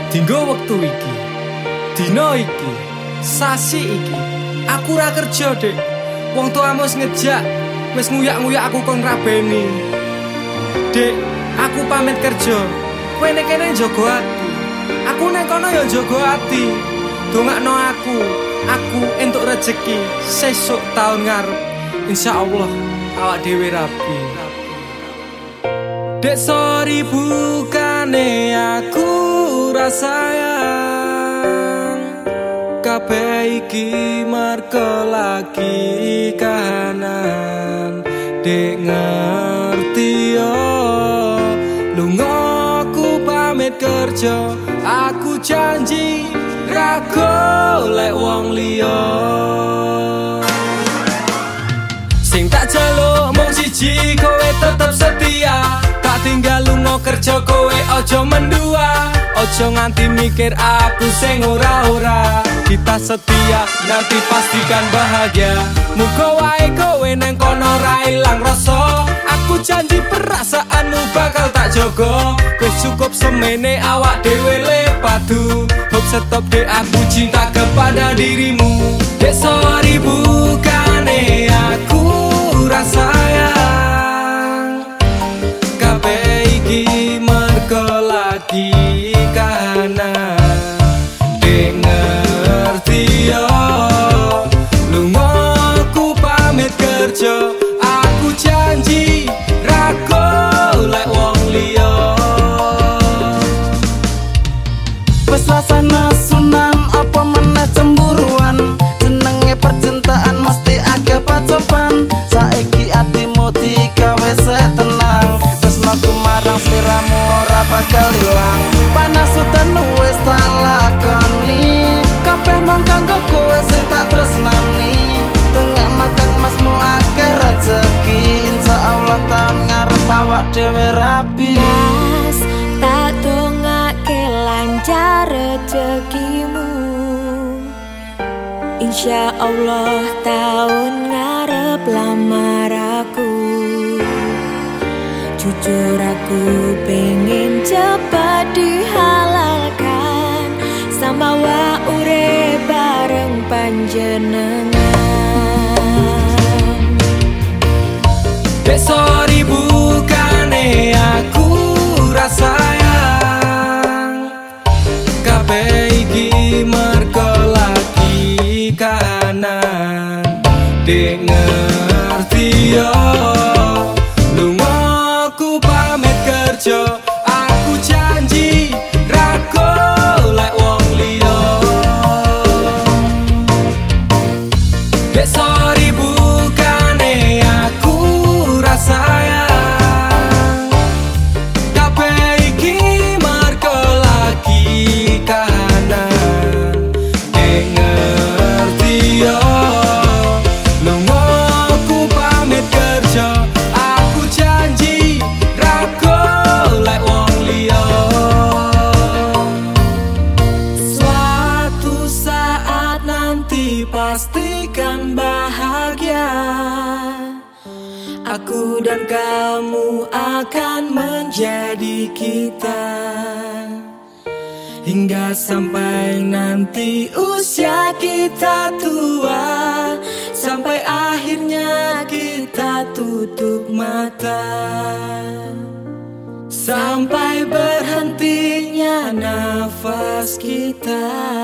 Dinggo wektu iki, dina iki, sasi iki, aku ora kerja, Dek. Wong tuamu wis ngejak, wis nguyak-nguyak aku kon ngrabeni. Dek, aku pamit kerja. Kowe nek kene njaga ati. Aku nek kono ya njaga ati. Dongakno aku entuk rejeki sesuk taun ngarep. Insyaallah awak dhewe rapi. Dek sorry bukane aku sayang, kabeh iki merko lagi kahanan. Dek ngerti yo, lunga aku pamit kerja. Aku janji ra golek wong liya. Sing tak jaluk mung siji, kowe tetep setia. Tak tinggal lunga kerja, kowe ojo mendua. Ojo nganti mikir aku sing ora-ora. Kita setia, nanti pastikan bahagia. Muga wae kowe neng kono ra ilang rasa. Aku janji perasaanmu bakal tak jogo. Wis cukup semene awak dhewe le padu. Hope stop dek, aku cinta kepada dirimu. Dek sorry bukane aku sayang, kabeh iki mergo lagi kahanan. Dek ngerti yo, lunga aku pamit kerja. Aku janji ra golek wong liya. Wes rasane sunan apa meneh cemburuan. Jenenge percintaan mesti agak pacoban. Saiki atimu digawe tenang. Tresnaku marang sliramu ora bakal ilang. Panas udan wis tak lakoni. Kabeh mung kanggo kowe sing tak tresnani. Tengah makan masmu akeh rezeki. Insyaallah taun ngarep awak dhewe rapi. Mas, tak dongake lancar rezekimu. Insyaallah taun ngarep lamar aku. Jujur aku pengen cepat dihalalkan. Sama wa urip bareng panjenengan. Dek sorry bukane aku sayang, kabeh iki mergo lagi kahanan. Dek ngerti yo, lunga aku pamit kerja. Aku janji ra golek wong liya. Dek sorry bukane aku sayang, kabeh iki mergo lagi kahanan. Dek ngerti yo, lunga aku pamit kerja. Aku janji ra golek wong liya. Suatu saat nanti pastikan bahagia. Aku dan kamu akan menjadi kita. Hingga sampai nanti usia kita tua. Sampai akhirnya kita tutup mata. Sampai berhentinya nafas kita.